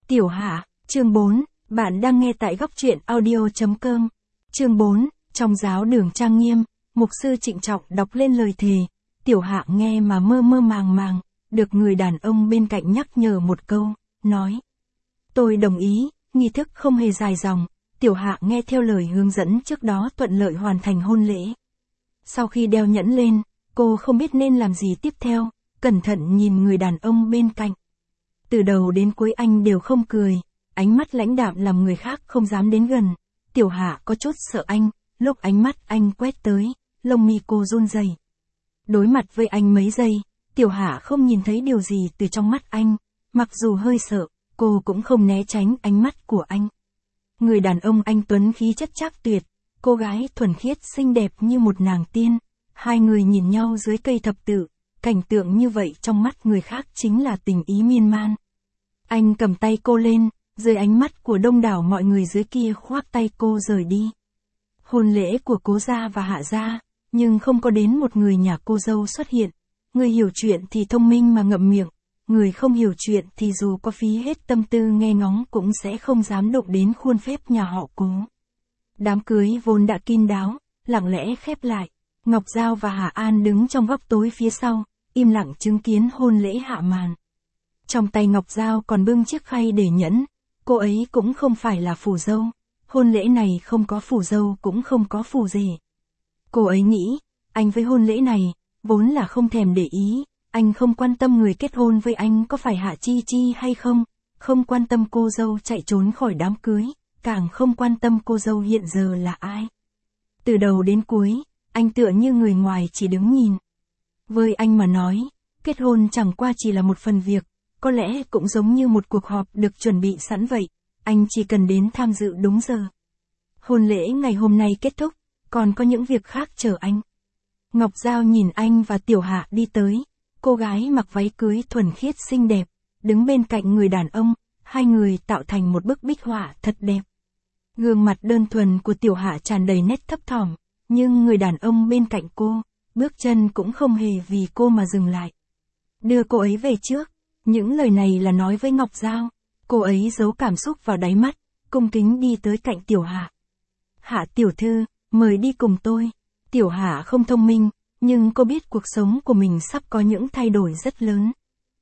Tiểu Hạ, chương 4, bạn đang nghe tại góc truyện audio.com. Chương 4, trong giáo đường trang nghiêm, mục sư trịnh trọng đọc lên lời thề. Tiểu Hạ nghe mà mơ mơ màng màng, được người đàn ông bên cạnh nhắc nhở một câu, nói. Tôi đồng ý, nghi thức không hề dài dòng, Tiểu Hạ nghe theo lời hướng dẫn trước đó thuận lợi hoàn thành hôn lễ. Sau khi đeo nhẫn lên, cô không biết nên làm gì tiếp theo, cẩn thận nhìn người đàn ông bên cạnh. Từ đầu đến cuối anh đều không cười, ánh mắt lãnh đạm làm người khác không dám đến gần. Tiểu Hạ có chút sợ anh, lúc ánh mắt anh quét tới, lông mi cô run rẩy. Đối mặt với anh mấy giây, Tiểu Hạ không nhìn thấy điều gì từ trong mắt anh, mặc dù hơi sợ, cô cũng không né tránh ánh mắt của anh. Người đàn ông anh tuấn khí chất trác tuyệt, cô gái thuần khiết xinh đẹp như một nàng tiên. Hai người nhìn nhau dưới cây thập tự, cảnh tượng như vậy trong mắt người khác chính là tình ý miên man. Anh cầm tay cô lên, dưới ánh mắt của đông đảo mọi người dưới kia khoác tay cô rời đi. Hôn lễ của cố gia và hạ gia, nhưng không có đến một người nhà cô dâu xuất hiện. Người hiểu chuyện thì thông minh mà ngậm miệng, người không hiểu chuyện thì dù có phí hết tâm tư nghe ngóng cũng sẽ không dám động đến khuôn phép nhà họ Cố. Đám cưới vốn đã kín đáo, lặng lẽ khép lại. Ngọc Giao và Hạ An đứng trong góc tối phía sau, im lặng chứng kiến hôn lễ hạ màn. Trong tay Ngọc Giao còn bưng chiếc khay để nhẫn, cô ấy cũng không phải là phù dâu, hôn lễ này không có phù dâu cũng không có phù rể. Cô ấy nghĩ, anh với hôn lễ này, vốn là không thèm để ý, anh không quan tâm người kết hôn với anh có phải Hạ Chi Chi hay không, không quan tâm cô dâu chạy trốn khỏi đám cưới, càng không quan tâm cô dâu hiện giờ là ai. Từ đầu đến cuối, anh tựa như người ngoài chỉ đứng nhìn. Với anh mà nói, kết hôn chẳng qua chỉ là một phần việc, có lẽ cũng giống như một cuộc họp được chuẩn bị sẵn vậy, anh chỉ cần đến tham dự đúng giờ. Hôn lễ ngày hôm nay kết thúc, còn có những việc khác chờ anh. Ngọc Giao nhìn anh và Tiểu Hạ đi tới, cô gái mặc váy cưới thuần khiết xinh đẹp, đứng bên cạnh người đàn ông, hai người tạo thành một bức bích họa thật đẹp. Gương mặt đơn thuần của Tiểu Hạ tràn đầy nét thấp thỏm, nhưng người đàn ông bên cạnh cô, bước chân cũng không hề vì cô mà dừng lại. Đưa cô ấy về trước, những lời này là nói với Ngọc Giao, cô ấy giấu cảm xúc vào đáy mắt, cung kính đi tới cạnh Tiểu Hạ. Hạ tiểu thư, mời đi cùng tôi. Tiểu Hạ không thông minh, nhưng cô biết cuộc sống của mình sắp có những thay đổi rất lớn.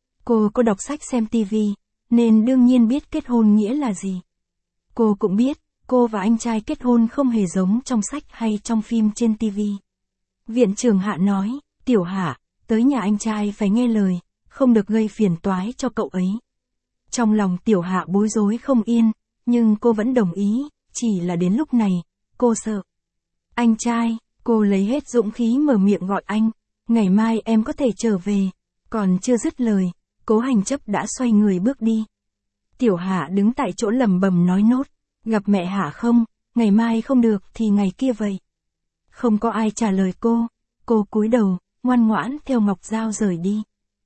Cô có đọc sách xem tivi, nên đương nhiên biết kết hôn nghĩa là gì. Cô cũng biết, cô và anh trai kết hôn không hề giống trong sách hay trong phim trên tivi. Viện trưởng Hạ nói, Tiểu Hạ, tới nhà anh trai phải nghe lời, không được gây phiền toái cho cậu ấy. Trong lòng Tiểu Hạ bối rối không yên, nhưng cô vẫn đồng ý, chỉ là đến lúc này, cô sợ. Anh trai, cô lấy hết dũng khí mở miệng gọi anh, ngày mai em có thể trở về. Còn chưa dứt lời, Cố Hành Chấp đã xoay người bước đi. Tiểu Hạ đứng tại chỗ lẩm bẩm nói nốt, gặp mẹ Hạ không, ngày mai không được thì ngày kia vậy. Không có ai trả lời cô cúi đầu, ngoan ngoãn theo Ngọc Giao rời đi.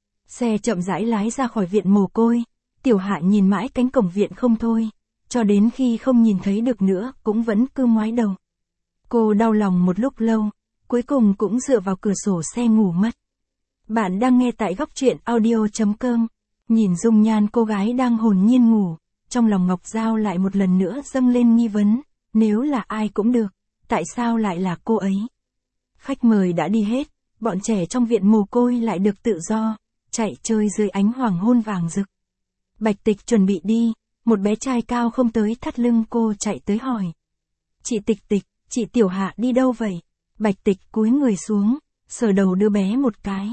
Xe chậm rãi lái ra khỏi viện mồ côi, Tiểu Hạ nhìn mãi cánh cổng viện không thôi, cho đến khi không nhìn thấy được nữa cũng vẫn cứ ngoái đầu. Cô đau lòng một lúc lâu, cuối cùng cũng dựa vào cửa sổ xe ngủ mất. Bạn đang nghe tại góc truyện audio.com, nhìn dung nhan cô gái đang hồn nhiên ngủ, trong lòng Ngọc Giao lại một lần nữa dâng lên nghi vấn, nếu là ai cũng được, tại sao lại là cô ấy? Khách mời đã đi hết, bọn trẻ trong viện mồ côi lại được tự do, chạy chơi dưới ánh hoàng hôn vàng rực. Bạch Tịch chuẩn bị đi, một bé trai cao không tới thắt lưng cô chạy tới hỏi. Chị Tịch Tịch, chị Tiểu Hạ đi đâu vậy? Bạch Tịch cúi người xuống, sờ đầu đứa bé một cái.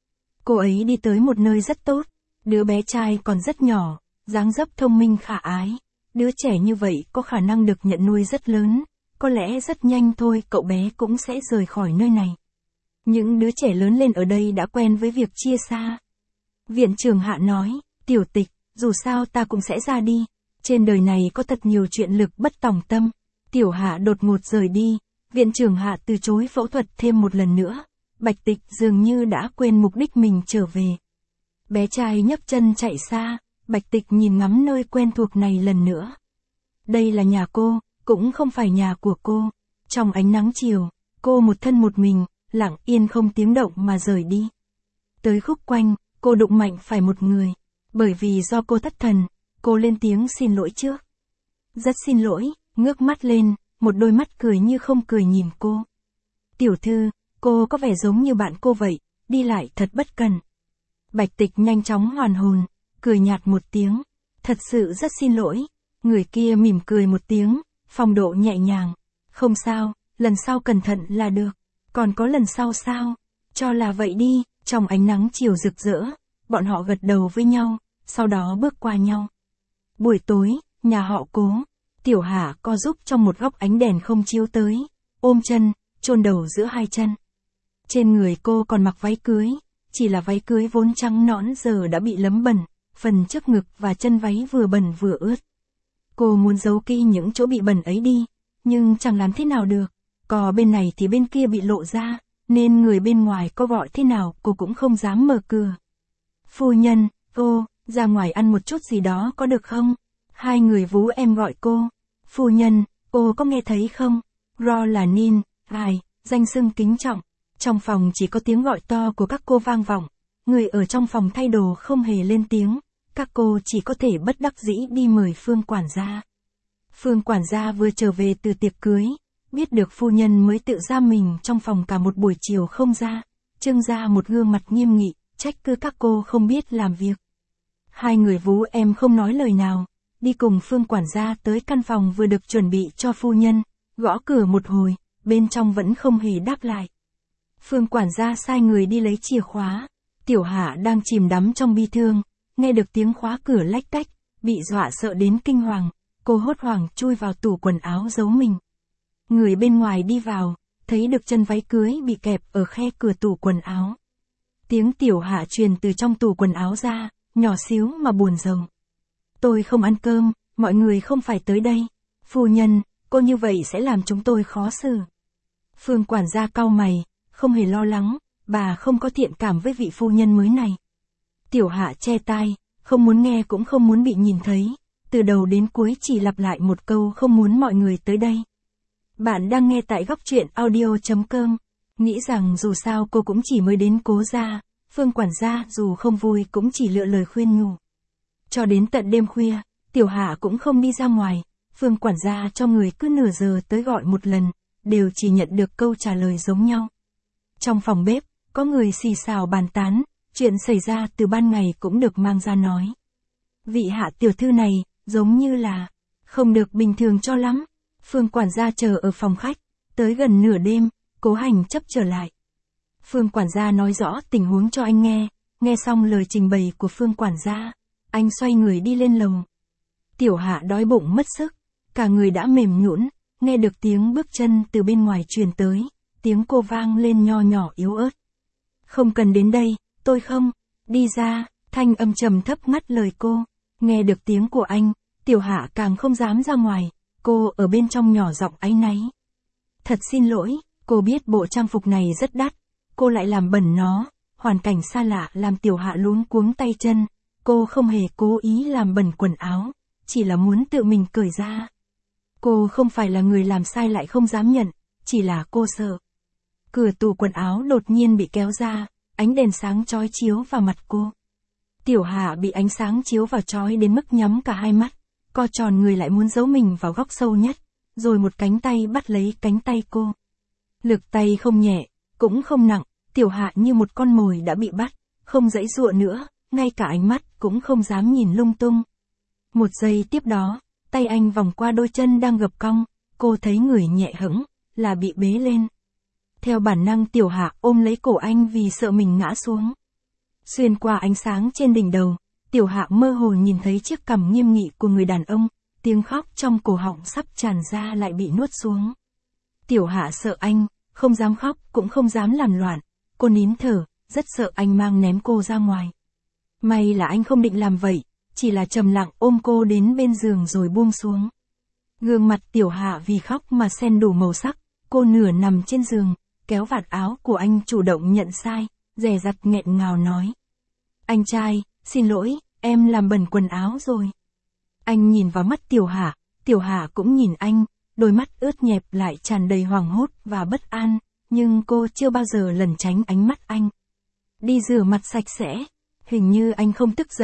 Cô ấy đi tới một nơi rất tốt, đứa bé trai còn rất nhỏ, dáng dấp thông minh khả ái. Đứa trẻ như vậy có khả năng được nhận nuôi rất lớn, có lẽ rất nhanh thôi cậu bé cũng sẽ rời khỏi nơi này. Những đứa trẻ lớn lên ở đây đã quen với việc chia xa. Viện trưởng Hạ nói, Tiểu Tịch, dù sao ta cũng sẽ ra đi, trên đời này có thật nhiều chuyện lực bất tòng tâm. Tiểu Hạ đột ngột rời đi, viện trưởng Hạ từ chối phẫu thuật thêm một lần nữa, Bạch Tịch dường như đã quên mục đích mình trở về. Bé trai nhấc chân chạy xa, Bạch Tịch nhìn ngắm nơi quen thuộc này lần nữa. Đây là nhà cô, cũng không phải nhà của cô. Trong ánh nắng chiều, cô một thân một mình, lặng yên không tiếng động mà rời đi. Tới khúc quanh, cô đụng mạnh phải một người. Bởi vì do cô thất thần, cô lên tiếng xin lỗi trước. Rất xin lỗi, ngước mắt lên, một đôi mắt cười như không cười nhìn cô. Tiểu thư, cô có vẻ giống như bạn cô vậy, đi lại thật bất cần. Bạch Tịch nhanh chóng hoàn hồn, cười nhạt một tiếng. Thật sự rất xin lỗi. Người kia mỉm cười một tiếng, phong độ nhẹ nhàng. Không sao, lần sau cẩn thận là được. Còn có lần sau sao? Cho là vậy đi. Trong ánh nắng chiều rực rỡ, bọn họ gật đầu với nhau, sau đó bước qua nhau. Buổi tối, nhà họ Cố, Tiểu Hạ co giúp trong một góc ánh đèn không chiếu tới, ôm chân, chôn đầu giữa hai chân. Trên người cô còn mặc váy cưới, chỉ là váy cưới vốn trắng nõn giờ đã bị lấm bẩn, phần trước ngực và chân váy vừa bẩn vừa ướt. Cô muốn giấu kỹ những chỗ bị bẩn ấy đi, nhưng chẳng làm thế nào được, có bên này thì bên kia bị lộ ra, nên người bên ngoài có gọi thế nào cô cũng không dám mở cửa. Phu nhân, ra ngoài ăn một chút gì đó có được không? Hai người vú em gọi cô. Phu nhân, có nghe thấy không? Ro là Nin, danh xưng kính trọng. Trong phòng chỉ có tiếng gọi to của các cô vang vọng. Người ở trong phòng thay đồ không hề lên tiếng. Các cô chỉ có thể bất đắc dĩ đi mời Phương quản gia. Phương quản gia vừa trở về từ tiệc cưới. Biết được phu nhân mới tự giam mình trong phòng cả một buổi chiều không ra. Trưng ra một gương mặt nghiêm nghị, trách cứ các cô không biết làm việc. Hai người vú em không nói lời nào. Đi cùng Phương quản gia tới căn phòng vừa được chuẩn bị cho phu nhân. Gõ cửa một hồi, bên trong vẫn không hề đáp lại. Phương quản gia sai người đi lấy chìa khóa. Tiểu Hạ đang chìm đắm trong bi thương, nghe được tiếng khóa cửa lách cách, bị dọa sợ đến kinh hoàng, cô hốt hoảng chui vào tủ quần áo giấu mình. Người bên ngoài đi vào, thấy được chân váy cưới bị kẹp ở khe cửa tủ quần áo. Tiếng Tiểu Hạ truyền từ trong tủ quần áo ra, nhỏ xíu mà buồn rầu. Tôi không ăn cơm, mọi người không phải tới đây. Phu nhân, cô như vậy sẽ làm chúng tôi khó xử. Phương quản gia cau mày, không hề lo lắng, bà không có thiện cảm với vị phu nhân mới này. Tiểu Hạ che tai, không muốn nghe cũng không muốn bị nhìn thấy, từ đầu đến cuối chỉ lặp lại một câu không muốn mọi người tới đây. Bạn đang nghe tại góc truyện audio.com, nghĩ rằng dù sao cô cũng chỉ mới đến Cố gia, Phương quản gia dù không vui cũng chỉ lựa lời khuyên nhủ. Cho đến tận đêm khuya, Tiểu Hạ cũng không đi ra ngoài, Phương quản gia cho người cứ nửa giờ tới gọi một lần, đều chỉ nhận được câu trả lời giống nhau. Trong phòng bếp, có người xì xào bàn tán, chuyện xảy ra từ ban ngày cũng được mang ra nói. Vị Hạ tiểu thư này, giống như là, không được bình thường cho lắm. Phương quản gia chờ ở phòng khách, tới gần nửa đêm, Cố Hành chấp trở lại. Phương quản gia nói rõ tình huống cho anh nghe xong lời trình bày của Phương quản gia, anh xoay người đi lên lầu. Tiểu Hạ đói bụng mất sức, cả người đã mềm nhũn, nghe được tiếng bước chân từ bên ngoài truyền tới, tiếng cô vang lên nho nhỏ yếu ớt. Không cần đến đây, tôi không, đi ra, thanh âm trầm thấp ngắt lời cô, nghe được tiếng của anh, Tiểu Hạ càng không dám ra ngoài, cô ở bên trong nhỏ giọng áy náy. Thật xin lỗi, cô biết bộ trang phục này rất đắt, cô lại làm bẩn nó, hoàn cảnh xa lạ làm Tiểu Hạ luống cuống tay chân, cô không hề cố ý làm bẩn quần áo, chỉ là muốn tự mình cởi ra. Cô không phải là người làm sai lại không dám nhận, chỉ là cô sợ. Cửa tủ quần áo đột nhiên bị kéo ra, ánh đèn sáng chói chiếu vào mặt cô. Tiểu Hạ bị ánh sáng chiếu vào chói đến mức nhắm cả hai mắt, co tròn người lại muốn giấu mình vào góc sâu nhất, rồi một cánh tay bắt lấy cánh tay cô. Lực tay không nhẹ, cũng không nặng, Tiểu Hạ như một con mồi đã bị bắt, không giãy giụa nữa, ngay cả ánh mắt cũng không dám nhìn lung tung. Một giây tiếp đó, tay anh vòng qua đôi chân đang gập cong, cô thấy người nhẹ hững, là bị bế lên. Theo bản năng Tiểu Hạ ôm lấy cổ anh vì sợ mình ngã xuống. Xuyên qua ánh sáng trên đỉnh đầu, Tiểu Hạ mơ hồ nhìn thấy chiếc cằm nghiêm nghị của người đàn ông, tiếng khóc trong cổ họng sắp tràn ra lại bị nuốt xuống. Tiểu Hạ sợ anh, không dám khóc cũng không dám làm loạn, cô nín thở, rất sợ anh mang ném cô ra ngoài. May là anh không định làm vậy, chỉ là trầm lặng ôm cô đến bên giường rồi buông xuống. Gương mặt Tiểu Hạ vì khóc mà xen đủ màu sắc, cô nửa nằm trên giường, kéo vạt áo của anh chủ động nhận sai, dè dặt nghẹn ngào nói. Anh trai, xin lỗi, em làm bẩn quần áo rồi. Anh nhìn vào mắt Tiểu Hạ cũng nhìn anh, đôi mắt ướt nhẹp lại tràn đầy hoảng hốt và bất an, nhưng cô chưa bao giờ lẩn tránh ánh mắt anh. Đi rửa mặt sạch sẽ, hình như anh không tức giận,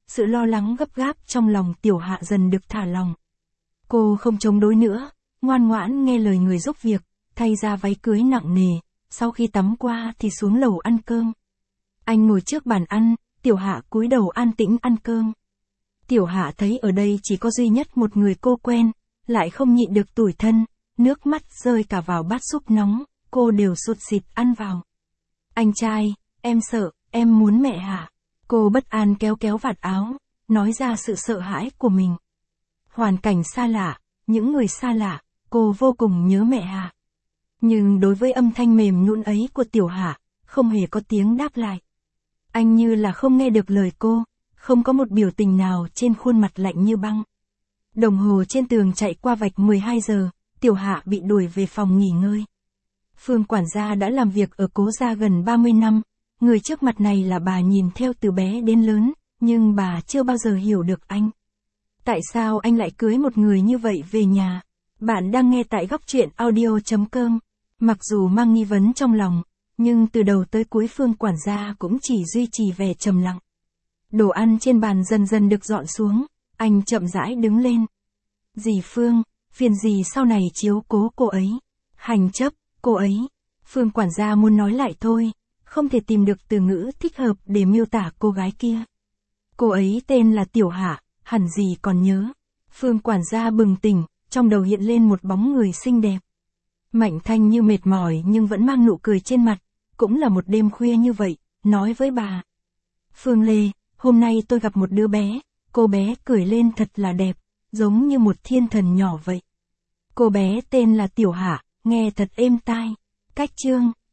sự lo lắng gấp gáp trong lòng Tiểu Hạ dần được thả lòng. Cô không chống đối nữa, ngoan ngoãn nghe lời người giúp việc, thay ra váy cưới nặng nề, sau khi tắm qua thì xuống lầu ăn cơm. Anh ngồi trước bàn ăn, Tiểu Hạ cúi đầu an tĩnh ăn cơm. Tiểu Hạ thấy ở đây chỉ có duy nhất một người cô quen, lại không nhịn được tủi thân, nước mắt rơi cả vào bát súp nóng, cô đều sụt sịt ăn vào. Anh trai, em sợ, em muốn mẹ Hạ. Cô bất an kéo kéo vạt áo, nói ra sự sợ hãi của mình. Hoàn cảnh xa lạ, những người xa lạ, cô vô cùng nhớ mẹ Hạ. Nhưng đối với âm thanh mềm nhũn ấy của Tiểu Hạ, không hề có tiếng đáp lại. Anh như là không nghe được lời cô, không có một biểu tình nào trên khuôn mặt lạnh như băng. Đồng hồ trên tường chạy qua vạch 12 giờ, Tiểu Hạ bị đuổi về phòng nghỉ ngơi. Phương quản gia đã làm việc ở Cố gia gần 30 năm, người trước mặt này là bà nhìn theo từ bé đến lớn, nhưng bà chưa bao giờ hiểu được anh. Tại sao anh lại cưới một người như vậy về nhà? Bạn đang nghe tại góc truyện audio.com. Mặc dù mang nghi vấn trong lòng, nhưng từ đầu tới cuối Phương quản gia cũng chỉ duy trì vẻ trầm lặng. Đồ ăn trên bàn dần dần được dọn xuống, anh chậm rãi đứng lên. Dì Phương, phiền dì sau này chiếu cố cô ấy. Hành chấp, cô ấy. Phương quản gia muốn nói lại thôi, không thể tìm được từ ngữ thích hợp để miêu tả cô gái kia. Cô ấy tên là Tiểu Hạ, hẳn dì còn nhớ. Phương quản gia bừng tỉnh, trong đầu hiện lên một bóng người xinh đẹp. Mạnh Thanh như mệt mỏi nhưng vẫn mang nụ cười trên mặt, cũng là một đêm khuya như vậy, nói với bà. Phương Lê, hôm nay tôi gặp một đứa bé, cô bé cười lên thật là đẹp, giống như một thiên thần nhỏ vậy. Cô bé tên là Tiểu Hạ, nghe thật êm tai. Cách chương